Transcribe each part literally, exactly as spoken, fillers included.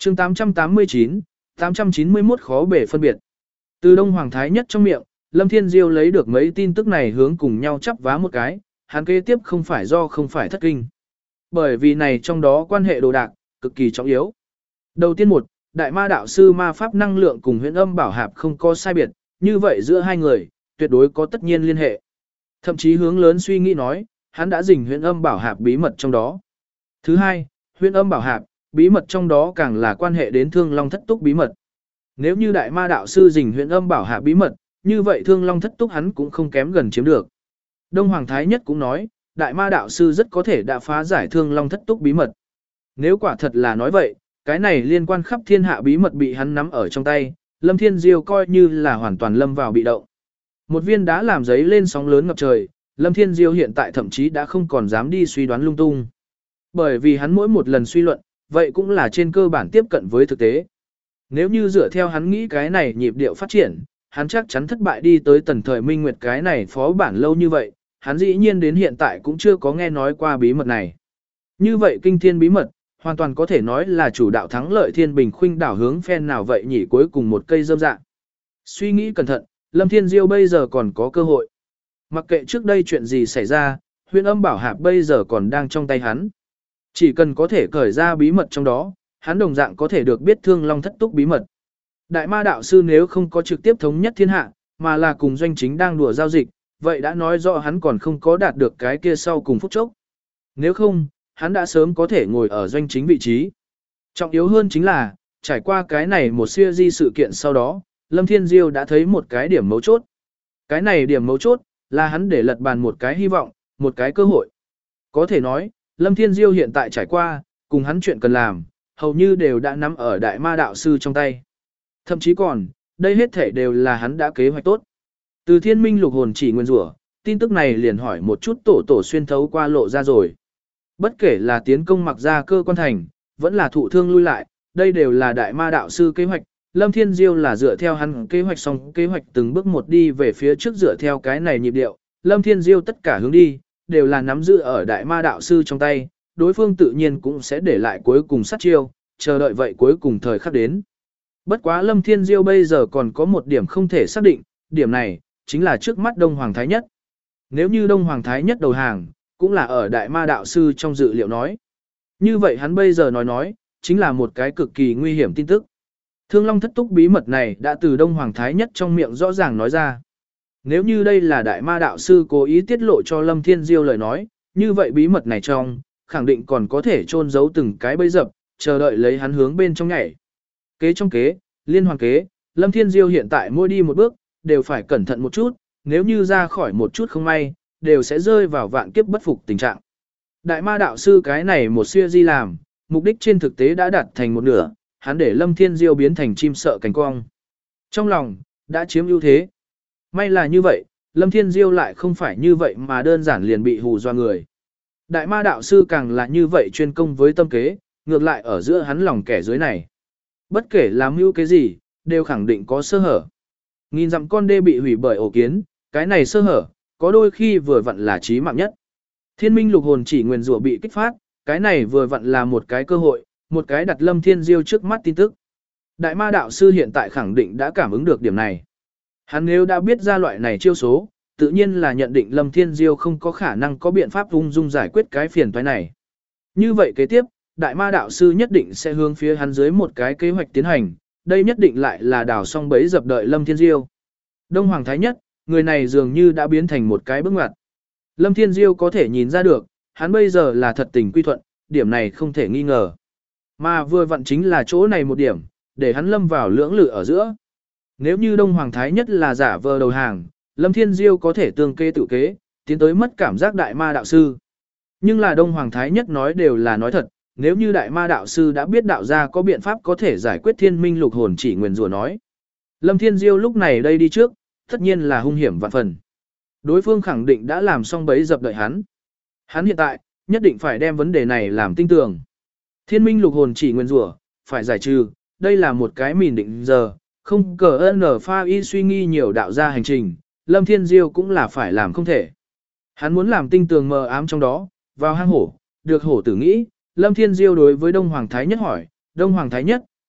chương tám trăm tám mươi chín, tám trăm chín mươi mốt khó bể phân biệt. Từ Đông Hoàng Thái Nhất trong miệng, Lâm Thiên Diêu lấy được mấy tin tức này hướng cùng nhau chắp vá một cái, hắn kế tiếp không phải do không phải thất kinh. Bởi vì này trong đó quan hệ đồ đạc, cực kỳ trọng yếu. Đầu tiên một, Đại Ma Đạo Sư ma pháp năng lượng cùng Huyễn Âm Bảo Hạp không có sai biệt, như vậy giữa hai người, tuyệt đối có tất nhiên liên hệ. Thậm chí hướng lớn suy nghĩ nói, hắn đã dình Huyễn Âm Bảo Hạp bí mật trong đó. Thứ hai, Huyễn Âm Bảo Hạp, bí mật trong đó càng là quan hệ đến Thương Long Thất Túc bí mật. Nếu như Đại Ma Đạo Sư dình Huyễn Âm Bảo Hạp bí mật, như vậy Thương Long Thất Túc hắn cũng không kém gần chiếm được. Đông Hoàng Thái Nhất cũng nói, Đại Ma Đạo Sư rất có thể đã phá giải Thương Long Thất Túc bí mật. Nếu quả thật là nói vậy, cái này liên quan khắp thiên hạ bí mật bị hắn nắm ở trong tay, Lâm Thiên Diêu coi như là hoàn toàn lâm vào bị động. Một viên đá làm giấy lên sóng lớn ngập trời, Lâm Thiên Diêu hiện tại thậm chí đã không còn dám đi suy đoán lung tung. Bởi vì hắn mỗi một lần suy luận, vậy cũng là trên cơ bản tiếp cận với thực tế. Nếu như dựa theo hắn nghĩ cái này nhịp điệu phát triển, hắn chắc chắn thất bại đi tới tần thời minh nguyệt cái này phó bản lâu như vậy, hắn dĩ nhiên đến hiện tại cũng chưa có nghe nói qua bí mật này. Như vậy kinh thiên bí mật, hoàn toàn có thể nói là chủ đạo thắng lợi thiên bình khuynh đảo hướng phen nào vậy nhỉ, cuối cùng một cây dâm dạng. Suy nghĩ cẩn thận, Lâm Thiên Diêu bây giờ còn có cơ hội. Mặc kệ trước đây chuyện gì xảy ra, Huyễn Âm Bảo Hạp bây giờ còn đang trong tay hắn. Chỉ cần có thể cởi ra bí mật trong đó, hắn đồng dạng có thể được biết Thương Long Thất Túc bí mật. Đại Ma Đạo Sư nếu không có trực tiếp thống nhất thiên hạ, mà là cùng doanh chính đang đùa giao dịch, vậy đã nói rõ hắn còn không có đạt được cái kia sau cùng phút chốc. Nếu không, hắn đã sớm có thể ngồi ở doanh chính vị trí. Trọng yếu hơn chính là, trải qua cái này một siêu di sự kiện sau đó, Lâm Thiên Diêu đã thấy một cái điểm mấu chốt. Cái này điểm mấu chốt, là hắn để lật bàn một cái hy vọng, một cái cơ hội. Có thể nói, Lâm Thiên Diêu hiện tại trải qua, cùng hắn chuyện cần làm, hầu như đều đã nắm ở Đại Ma Đạo Sư trong tay. Thậm chí còn, đây hết thể đều là hắn đã kế hoạch tốt. Từ Thiên Minh Lục Hồn Chỉ nguyên rủa, tin tức này liền hỏi một chút tổ tổ xuyên thấu qua lộ ra rồi. Bất kể là tiến công mặc ra cơ quan thành, vẫn là thụ thương lui lại, đây đều là Đại Ma Đạo Sư kế hoạch. Lâm Thiên Diêu là dựa theo hắn kế hoạch xong kế hoạch từng bước một đi về phía trước dựa theo cái này nhịp điệu. Lâm Thiên Diêu tất cả hướng đi, đều là nắm giữ ở Đại Ma Đạo Sư trong tay, đối phương tự nhiên cũng sẽ để lại cuối cùng sát chiêu, chờ đợi vậy cuối cùng thời khắc đến. Bất quá Lâm Thiên Diêu bây giờ còn có một điểm không thể xác định, điểm này, chính là trước mắt Đông Hoàng Thái Nhất. Nếu như Đông Hoàng Thái Nhất đầu hàng, cũng là ở Đại Ma Đạo Sư trong dự liệu nói. Như vậy hắn bây giờ nói nói, chính là một cái cực kỳ nguy hiểm tin tức. Thương Long Thất Túc bí mật này đã từ Đông Hoàng Thái Nhất trong miệng rõ ràng nói ra. Nếu như đây là Đại Ma Đạo Sư cố ý tiết lộ cho Lâm Thiên Diêu lời nói, như vậy bí mật này trong, khẳng định còn có thể chôn giấu từng cái bẫy dập, chờ đợi lấy hắn hướng bên trong nhảy. Kế trong kế, liên hoàn kế, Lâm Thiên Diêu hiện tại mỗi đi một bước, đều phải cẩn thận một chút, nếu như ra khỏi một chút không may, đều sẽ rơi vào vạn kiếp bất phục tình trạng. Đại Ma Đạo Sư cái này một siêu di làm, mục đích trên thực tế đã đạt thành một nửa, hắn để Lâm Thiên Diêu biến thành chim sợ cánh cong. Trong lòng, đã chiếm ưu thế. May là như vậy, Lâm Thiên Diêu lại không phải như vậy mà đơn giản liền bị hù doa người. Đại Ma Đạo Sư càng là như vậy chuyên công với tâm kế, ngược lại ở giữa hắn lòng kẻ dưới này. Bất kể làm mưu cái gì, đều khẳng định có sơ hở. Nghìn dặm con đê bị hủy bởi ổ kiến, cái này sơ hở, có đôi khi vừa vặn là chí mạng nhất. Thiên Minh Lục Hồn Chỉ nguyên rủa bị kích phát, cái này vừa vặn là một cái cơ hội, một cái đặt Lâm Thiên Diêu trước mắt tin tức. Đại Ma Đạo Sư hiện tại khẳng định đã cảm ứng được điểm này. Hắn nếu đã biết ra loại này chiêu số, tự nhiên là nhận định Lâm Thiên Diêu không có khả năng có biện pháp ung dung giải quyết cái phiền toái này. Như vậy kế tiếp, Đại Ma Đạo Sư nhất định sẽ hướng phía hắn dưới một cái kế hoạch tiến hành, đây nhất định lại là đào xong bẫy dập đợi Lâm Thiên Diêu. Đông Hoàng Thái Nhất, người này dường như đã biến thành một cái bước ngoặt. Lâm Thiên Diêu có thể nhìn ra được, hắn bây giờ là thật tình quy thuận, điểm này không thể nghi ngờ. Mà vừa vặn chính là chỗ này một điểm, để hắn lâm vào lưỡng lự ở giữa. Nếu như Đông Hoàng Thái Nhất là giả vờ đầu hàng, Lâm Thiên Diêu có thể tương kê tự kế, tiến tới mất cảm giác Đại Ma Đạo Sư. Nhưng là Đông Hoàng Thái Nhất nói đều là nói thật, nếu như Đại Ma Đạo Sư đã biết đạo gia có biện pháp có thể giải quyết Thiên Minh Lục Hồn Chỉ nguyền rủa nói. Lâm Thiên Diêu lúc này đây đi trước, tất nhiên là hung hiểm vạn phần. Đối phương khẳng định đã làm xong bấy dập đợi hắn. Hắn hiện tại, nhất định phải đem vấn đề này làm tinh tường. Thiên Minh Lục Hồn Chỉ nguyên rủa, phải giải trừ, đây là một cái mìn định giờ, không cờ ơn ở pha y suy nghi nhiều đạo gia hành trình, Lâm Thiên Diêu cũng là phải làm không thể. Hắn muốn làm tinh tường mờ ám trong đó, vào hang hổ, được hổ tử nghĩ, Lâm Thiên Diêu đối với Đông Hoàng Thái Nhất hỏi, Đông Hoàng Thái Nhất,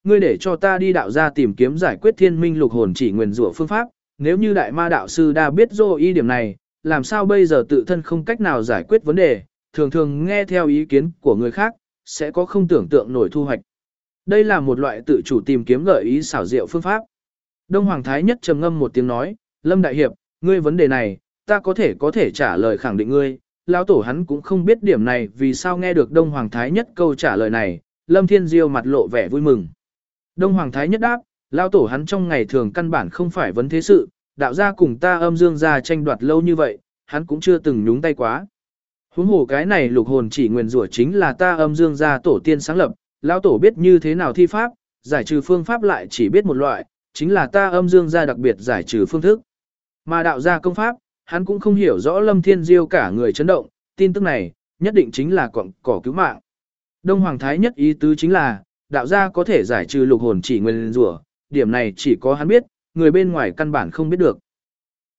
ngươi để cho ta đi đạo gia tìm kiếm giải quyết thiên minh lục hồn chỉ nguyền rủa phương pháp, nếu như đại ma đạo sư đã biết dô y điểm này, làm sao bây giờ tự thân không cách nào giải quyết vấn đề, thường thường nghe theo ý kiến của người khác, sẽ có không tưởng tượng nổi thu hoạch. Đây là một loại tự chủ tìm kiếm gợi ý xảo diệu phương pháp. Đông Hoàng Thái Nhất trầm ngâm một tiếng nói, Lâm Đại Hiệp, ngươi vấn đề này, ta có thể có thể trả lời khẳng định ngươi. Lão tổ hắn cũng không biết điểm này vì sao nghe được Đông Hoàng Thái Nhất câu trả lời này, Lâm Thiên Diêu mặt lộ vẻ vui mừng. Đông Hoàng Thái Nhất đáp, Lão tổ hắn trong ngày thường căn bản không phải vấn thế sự, đạo gia cùng ta âm dương gia tranh đoạt lâu như vậy, hắn cũng chưa từng nhúng tay quá. Huống hồ cái này lục hồn chỉ nguyền rủa chính là ta âm dương gia tổ tiên sáng lập, Lão tổ biết như thế nào thi pháp, giải trừ phương pháp lại chỉ biết một loại, chính là ta âm dương gia đặc biệt giải trừ phương thức. Mà đạo gia công pháp, hắn cũng không hiểu rõ Lâm Thiên Diêu cả người chấn động, tin tức này, nhất định chính là cọng cỏ cứu mạng. Đông Hoàng Thái Nhất ý tứ chính là, đạo gia có thể giải trừ lục hồn chỉ nguyên rủa, điểm này chỉ có hắn biết, người bên ngoài căn bản không biết được.